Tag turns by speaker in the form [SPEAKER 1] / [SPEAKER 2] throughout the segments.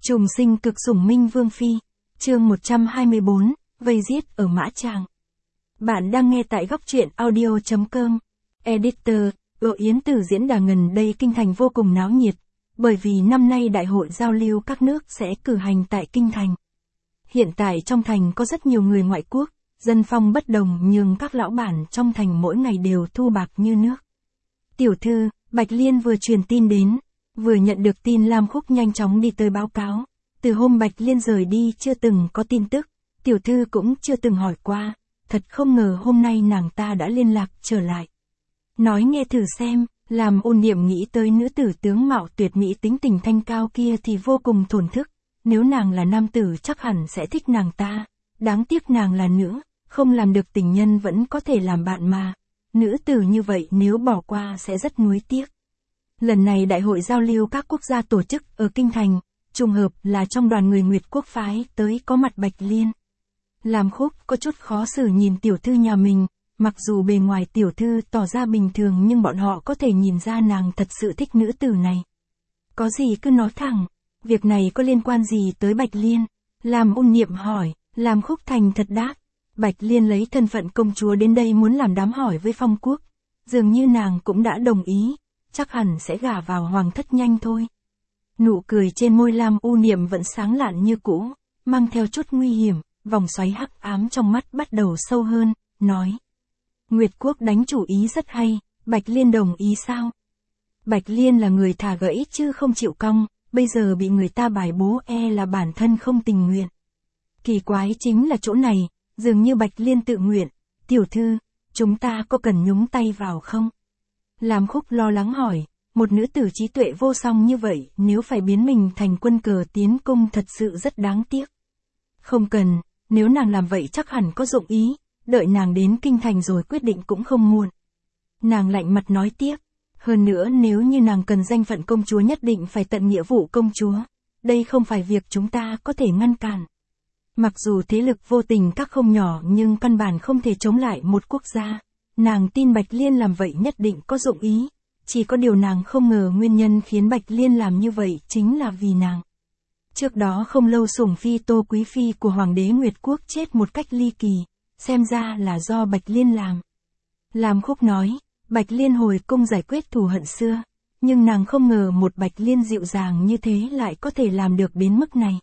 [SPEAKER 1] Trùng sinh cực sủng Minh Vương Phi. Chương 124, vây giết ở Mã Tràng. Bạn đang nghe tại góc truyện audio.com. Editor, Yến Tử diễn đàn gần đây Kinh Thành vô cùng náo nhiệt, bởi vì năm nay đại hội giao lưu các nước sẽ cử hành tại Kinh Thành. Hiện tại trong thành có rất nhiều người ngoại quốc, dân phong bất đồng nhưng các lão bản trong thành mỗi ngày đều thu bạc như nước. Tiểu thư, Bạch Liên vừa truyền tin đến, vừa nhận được tin Lam Khúc nhanh chóng đi tới báo cáo. Từ hôm Bạch Liên rời đi chưa từng có tin tức, tiểu thư cũng chưa từng hỏi qua, thật không ngờ hôm nay nàng ta đã liên lạc trở lại. Nói nghe thử xem, làm ôn niệm nghĩ tới nữ tử tướng mạo tuyệt mỹ tính tình thanh cao kia thì vô cùng thổn thức, nếu nàng là nam tử chắc hẳn sẽ thích nàng ta, đáng tiếc nàng là nữ, không làm được tình nhân vẫn có thể làm bạn mà, nữ tử như vậy nếu bỏ qua sẽ rất nuối tiếc. Lần này đại hội giao lưu các quốc gia tổ chức ở Kinh Thành, trùng hợp là trong đoàn người Nguyệt Quốc phái tới có mặt Bạch Liên. Lam Khúc có chút khó xử nhìn tiểu thư nhà mình, mặc dù bề ngoài tiểu thư tỏ ra bình thường nhưng bọn họ có thể nhìn ra nàng thật sự thích nữ tử này. Có gì cứ nói thẳng, việc này có liên quan gì tới Bạch Liên? Lam Ôn Niệm hỏi, Lam Khúc thành thật đáp, Bạch Liên lấy thân phận công chúa đến đây muốn làm đám hỏi với Phong Quốc, dường như nàng cũng đã đồng ý, chắc hẳn sẽ gả vào hoàng thất nhanh thôi. Nụ cười trên môi Lam U Niệm vẫn sáng lạn như cũ, mang theo chút nguy hiểm, vòng xoáy hắc ám trong mắt bắt đầu sâu hơn, nói. Nguyệt Quốc đánh chủ ý rất hay, Bạch Liên đồng ý sao? Bạch Liên là người thà gãy chứ không chịu cong, bây giờ bị người ta bài bố là bản thân không tình nguyện. Kỳ quái chính là chỗ này, dường như Bạch Liên tự nguyện, tiểu thư, chúng ta có cần nhúng tay vào không? Lam Khúc lo lắng hỏi, một nữ tử trí tuệ vô song như vậy nếu phải biến mình thành quân cờ tiến cung thật sự rất đáng tiếc. Không cần, nếu nàng làm vậy chắc hẳn có dụng ý, đợi nàng đến Kinh Thành rồi quyết định cũng không muộn. Nàng lạnh mặt nói tiếp, hơn nữa nếu như nàng cần danh phận công chúa nhất định phải tận nghĩa vụ công chúa, đây không phải việc chúng ta có thể ngăn cản. Mặc dù thế lực vô tình các không nhỏ nhưng căn bản không thể chống lại một quốc gia. Nàng tin Bạch Liên làm vậy nhất định có dụng ý, chỉ có điều nàng không ngờ nguyên nhân khiến Bạch Liên làm như vậy chính là vì nàng. Trước đó không lâu sủng phi Tô Quý Phi của Hoàng đế Nguyệt Quốc chết một cách ly kỳ, xem ra là do Bạch Liên làm. Lam Khúc nói, Bạch Liên hồi cung giải quyết thù hận xưa, nhưng nàng không ngờ một Bạch Liên dịu dàng như thế lại có thể làm được đến mức này.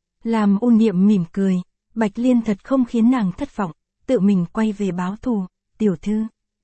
[SPEAKER 1] Lam Ôn Niệm mỉm cười, Bạch Liên thật không khiến nàng thất vọng, tự mình quay về báo thù. Tiểu thư,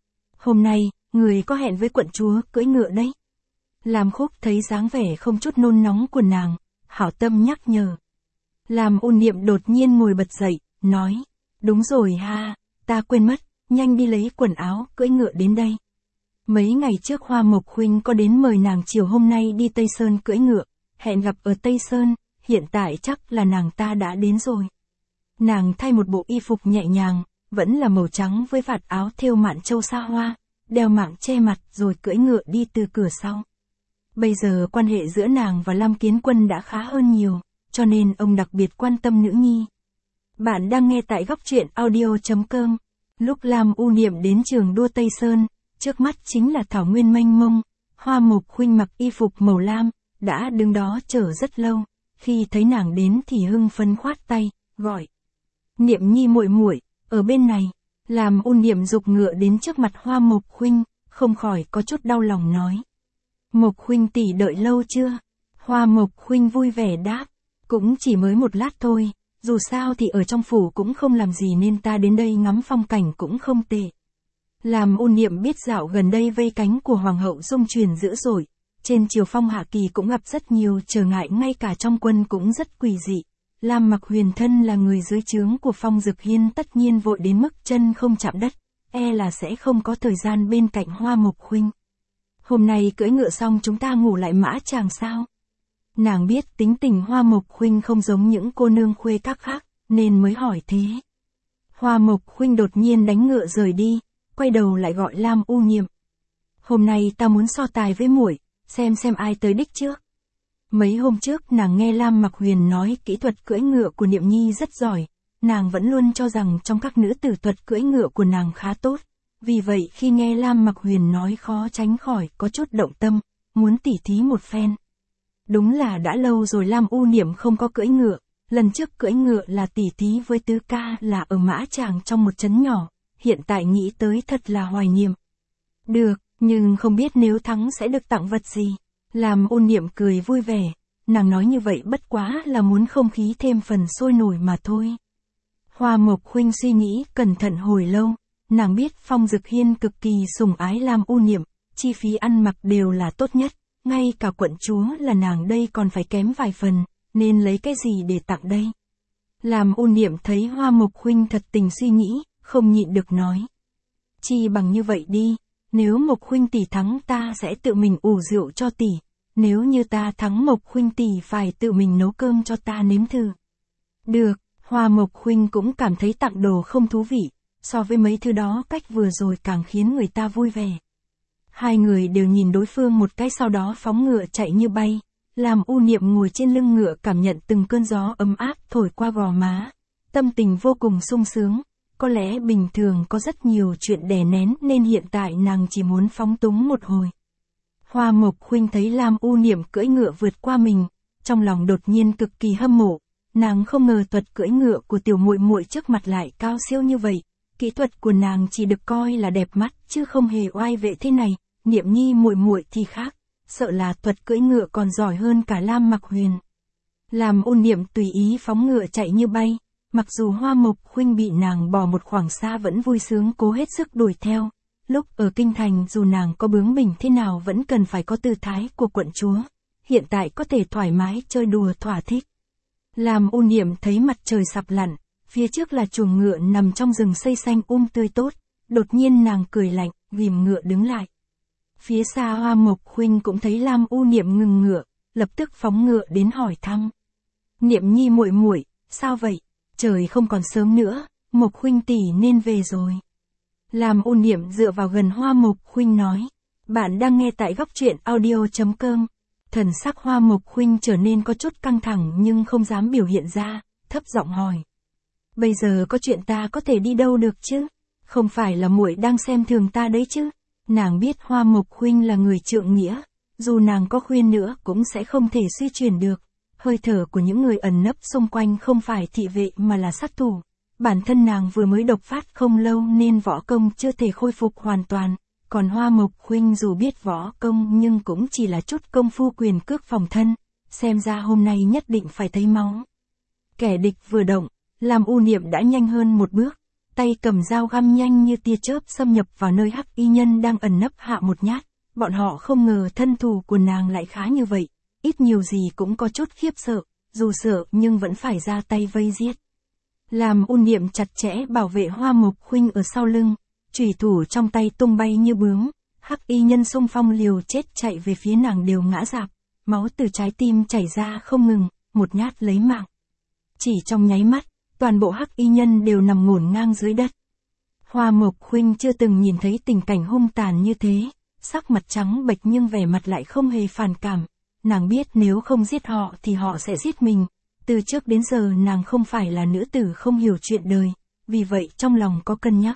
[SPEAKER 1] hôm nay, người có hẹn với quận chúa cưỡi ngựa đấy. Lam Khúc thấy dáng vẻ không chút nôn nóng của nàng, hảo tâm nhắc nhở. Lam Ôn Niệm đột nhiên ngồi bật dậy, nói, đúng rồi ha, ta quên mất, nhanh đi lấy quần áo, cưỡi ngựa đến đây. Mấy ngày trước Hoa Mộc Huynh có đến mời nàng chiều hôm nay đi Tây Sơn cưỡi ngựa, hẹn gặp ở Tây Sơn, hiện tại chắc là nàng ta đã đến rồi. Nàng thay một bộ y phục nhẹ nhàng, vẫn là màu trắng với vạt áo thêu mạn châu sa hoa, đeo mạng che mặt rồi cưỡi ngựa đi từ cửa sau. Bây giờ quan hệ giữa nàng và Lam Kiến Quân đã khá hơn nhiều, cho nên ông đặc biệt quan tâm nữ nhi. Bạn đang nghe tại góc truyện audio.com. Lúc Lam U Niệm đến trường đua Tây Sơn, trước mắt chính là thảo nguyên mênh mông, Hoa Mộc Huynh mặc y phục màu lam, đã đứng đó chờ rất lâu, khi thấy nàng đến thì hưng phấn khoát tay, gọi. Niệm nhi muội muội, ở bên này. Lam Ôn Niệm giục ngựa đến trước mặt Hoa Mộc Huynh, không khỏi có chút đau lòng nói. Mộc Huynh tỷ đợi lâu chưa? Hoa Mộc Huynh vui vẻ đáp, cũng chỉ mới một lát thôi, dù sao thì ở trong phủ cũng không làm gì nên ta đến đây ngắm phong cảnh cũng không tệ. Lam Ôn Niệm biết dạo gần đây vây cánh của Hoàng hậu dung truyền dữ dội, trên triều phong hạ kỳ cũng gặp rất nhiều trở ngại, ngay cả trong quân cũng rất quỷ dị. Lam Mặc Huyền thân là người dưới trướng của Phong Dực Hiên tất nhiên vội đến mức chân không chạm đất, là sẽ không có thời gian bên cạnh Hoa Mộc Huynh. Hôm nay cưỡi ngựa xong chúng ta ngủ lại Mã Tràng sao? Nàng biết tính tình Hoa Mộc Huynh không giống những cô nương khuê các khác, nên mới hỏi thế. Hoa Mộc Huynh đột nhiên đánh ngựa rời đi, quay đầu lại gọi Lam U Niệm. Hôm nay ta muốn so tài với muội, xem ai tới đích trước. Mấy hôm trước nàng nghe Lam Mặc Huyền nói kỹ thuật cưỡi ngựa của Niệm Nhi rất giỏi, nàng vẫn luôn cho rằng trong các nữ tử thuật cưỡi ngựa của nàng khá tốt, vì vậy khi nghe Lam Mặc Huyền nói khó tránh khỏi có chút động tâm, muốn tỉ thí một phen. Đúng là đã lâu rồi Lam U Niệm không có cưỡi ngựa, lần trước cưỡi ngựa là tỉ thí với Tứ Ca là ở Mã Tràng trong một trấn nhỏ, hiện tại nghĩ tới thật là hoài niệm. Được, nhưng không biết nếu thắng sẽ được tặng vật gì. Lam U Niệm cười vui vẻ, nàng nói như vậy bất quá là muốn không khí thêm phần sôi nổi mà thôi. Hoa Mộc Huynh suy nghĩ cẩn thận hồi lâu, nàng biết Phong Dực Hiên cực kỳ sủng ái Lam U Niệm, chi phí ăn mặc đều là tốt nhất, ngay cả quận chúa là nàng đây còn phải kém vài phần, nên lấy cái gì để tặng đây. Lam U Niệm thấy Hoa Mộc Huynh thật tình suy nghĩ, không nhịn được nói. Chi bằng như vậy đi, nếu Mộc Huynh tỷ thắng ta sẽ tự mình ủ rượu cho tỷ, nếu như ta thắng Mộc Huynh tỷ phải tự mình nấu cơm cho ta nếm thử. Được, Hoa Mộc Huynh cũng cảm thấy tặng đồ không thú vị, so với mấy thứ đó cách vừa rồi càng khiến người ta vui vẻ. Hai người đều nhìn đối phương một cái sau đó phóng ngựa chạy như bay, Lam U Niệm ngồi trên lưng ngựa cảm nhận từng cơn gió ấm áp thổi qua gò má, tâm tình vô cùng sung sướng. Có lẽ bình thường có rất nhiều chuyện đè nén nên hiện tại nàng chỉ muốn phóng túng một hồi. Hoa Mộc Huynh thấy Lam U Niệm cưỡi ngựa vượt qua mình, trong lòng đột nhiên cực kỳ hâm mộ, nàng không ngờ thuật cưỡi ngựa của tiểu muội muội trước mặt lại cao siêu như vậy, kỹ thuật của nàng chỉ được coi là đẹp mắt chứ không hề oai vệ thế này, Niệm Nhi muội muội thì khác, sợ là thuật cưỡi ngựa còn giỏi hơn cả Lam Mặc Huyền. Lam U Niệm tùy ý phóng ngựa chạy như bay. Mặc dù Hoa Mộc Huynh bị nàng bỏ một khoảng xa vẫn vui sướng cố hết sức đuổi theo, lúc ở kinh thành dù nàng có bướng bỉnh thế nào vẫn cần phải có tư thái của quận chúa, hiện tại có thể thoải mái chơi đùa thỏa thích. Lam U Niệm thấy mặt trời sắp lặn, phía trước là chuồng ngựa nằm trong rừng xây xanh tươi tốt, đột nhiên nàng cười lạnh, ghìm ngựa đứng lại. Phía xa Hoa Mộc Huynh cũng thấy Lam U Niệm ngừng ngựa, lập tức phóng ngựa đến hỏi thăm. Niệm Nhi muội muội, sao vậy? Trời không còn sớm nữa, Mộc Huynh tỷ nên về rồi. Lam U Niệm dựa vào gần Hoa Mộc Huynh nói. Bạn đang nghe tại góc truyện audio.com. Thần sắc Hoa Mộc Huynh trở nên có chút căng thẳng nhưng không dám biểu hiện ra, thấp giọng hỏi. Bây giờ có chuyện ta có thể đi đâu được chứ? Không phải là muội đang xem thường ta đấy chứ? Nàng biết Hoa Mộc Huynh là người trượng nghĩa, dù nàng có khuyên nữa cũng sẽ không thể suy chuyển được. Hơi thở của những người ẩn nấp xung quanh không phải thị vệ mà là sát thủ. Bản thân nàng vừa mới độc phát không lâu nên võ công chưa thể khôi phục hoàn toàn. Còn Hoa Mộc Huynh dù biết võ công nhưng cũng chỉ là chút công phu quyền cước phòng thân. Xem ra hôm nay nhất định phải thấy máu. Kẻ địch vừa động, Lam U Niệm đã nhanh hơn một bước. Tay cầm dao găm nhanh như tia chớp xâm nhập vào nơi Hắc Y Nhân đang ẩn nấp hạ một nhát. Bọn họ không ngờ thân thủ của nàng lại khá như vậy. Ít nhiều gì cũng có chút khiếp sợ, dù sợ nhưng vẫn phải ra tay vây giết. Lam U Niệm chặt chẽ bảo vệ Hoa Mộc Huynh ở sau lưng, chủy thủ trong tay tung bay như bướm, Hắc Y Nhân xung phong liều chết chạy về phía nàng đều ngã rạp, máu từ trái tim chảy ra không ngừng, một nhát lấy mạng. Chỉ trong nháy mắt, toàn bộ Hắc Y Nhân đều nằm ngổn ngang dưới đất. Hoa Mộc Huynh chưa từng nhìn thấy tình cảnh hung tàn như thế, sắc mặt trắng bệch nhưng vẻ mặt lại không hề phản cảm. Nàng biết nếu không giết họ thì họ sẽ giết mình. Từ trước đến giờ nàng không phải là nữ tử không hiểu chuyện đời, vì vậy trong lòng có cân nhắc.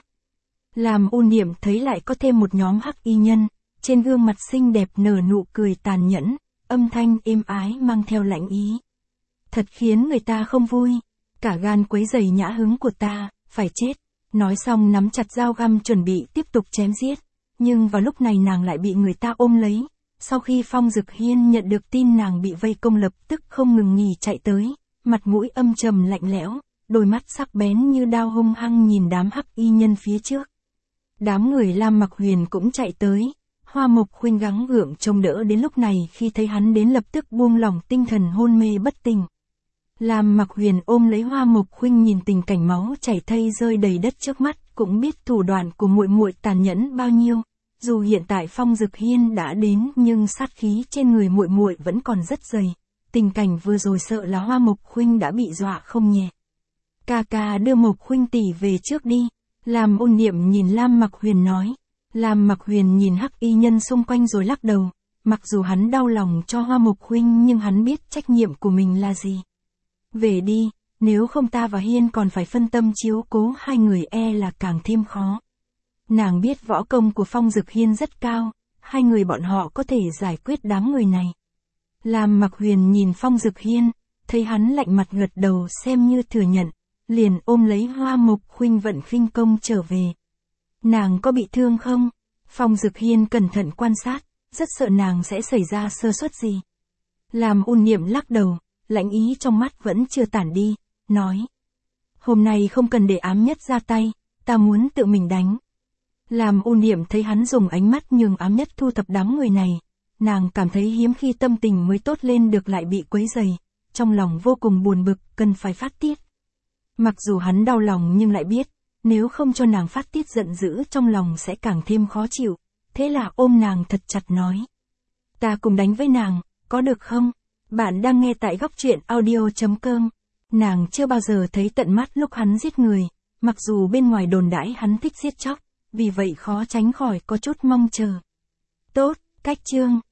[SPEAKER 1] Lam U Niệm thấy lại có thêm một nhóm Hắc Y Nhân, trên gương mặt xinh đẹp nở nụ cười tàn nhẫn, âm thanh êm ái mang theo lãnh ý. Thật khiến người ta không vui, cả gan quấy rầy nhã hứng của ta, phải chết. Nói xong nắm chặt dao găm chuẩn bị tiếp tục chém giết, nhưng vào lúc này nàng lại bị người ta ôm lấy. Sau khi Phong Dực Hiên nhận được tin nàng bị vây công lập tức không ngừng nghỉ chạy tới, mặt mũi âm trầm lạnh lẽo, đôi mắt sắc bén như đao hung hăng nhìn đám Hắc Y Nhân phía trước. Đám người Lam Mặc Huyền cũng chạy tới, Hoa Mộc Huynh gắng gượng trông đỡ đến lúc này khi thấy hắn đến lập tức buông lỏng tinh thần hôn mê bất tỉnh. Lam Mặc Huyền ôm lấy Hoa Mộc Huynh nhìn tình cảnh máu chảy thây rơi đầy đất trước mắt, cũng biết thủ đoạn của muội muội tàn nhẫn bao nhiêu. Dù hiện tại Phong Dực Hiên đã đến nhưng sát khí trên người muội muội vẫn còn rất dày. Tình cảnh vừa rồi sợ là Hoa Mộc Huynh đã bị dọa không nhẹ. Ca ca đưa Mộc Huynh tỷ về trước đi. Lam U Niệm nhìn Lam Mặc Huyền nói. Lam Mặc Huyền nhìn Hắc Y Nhân xung quanh rồi lắc đầu. Mặc dù hắn đau lòng cho Hoa Mộc Huynh nhưng hắn biết trách nhiệm của mình là gì. Về đi, nếu không ta và Hiên còn phải phân tâm chiếu cố hai người e là càng thêm khó. Nàng biết võ công của Phong Dực Hiên rất cao, hai người bọn họ có thể giải quyết đám người này. Lam Mặc Huyền nhìn Phong Dực Hiên, thấy hắn lạnh mặt gật đầu xem như thừa nhận, liền ôm lấy Hoa Mộc Khuynh vận khinh công trở về. Nàng có bị thương không? Phong Dực Hiên cẩn thận quan sát, rất sợ nàng sẽ xảy ra sơ suất gì. Lam U Niệm lắc đầu, lãnh ý trong mắt vẫn chưa tản đi, nói. Hôm nay không cần để Ám Nhất ra tay, ta muốn tự mình đánh. Lam U Niệm thấy hắn dùng ánh mắt nhường Ám Nhất thu thập đám người này, nàng cảm thấy hiếm khi tâm tình mới tốt lên được lại bị quấy rầy, trong lòng vô cùng buồn bực, cần phải phát tiết. Mặc dù hắn đau lòng nhưng lại biết, nếu không cho nàng phát tiết giận dữ trong lòng sẽ càng thêm khó chịu, thế là ôm nàng thật chặt nói. Ta cùng đánh với nàng, có được không? Bạn đang nghe tại góc truyện audio.com. Nàng chưa bao giờ thấy tận mắt lúc hắn giết người, mặc dù bên ngoài đồn đãi hắn thích giết chóc, vì vậy khó tránh khỏi có chút mong chờ. Tốt, cách chương.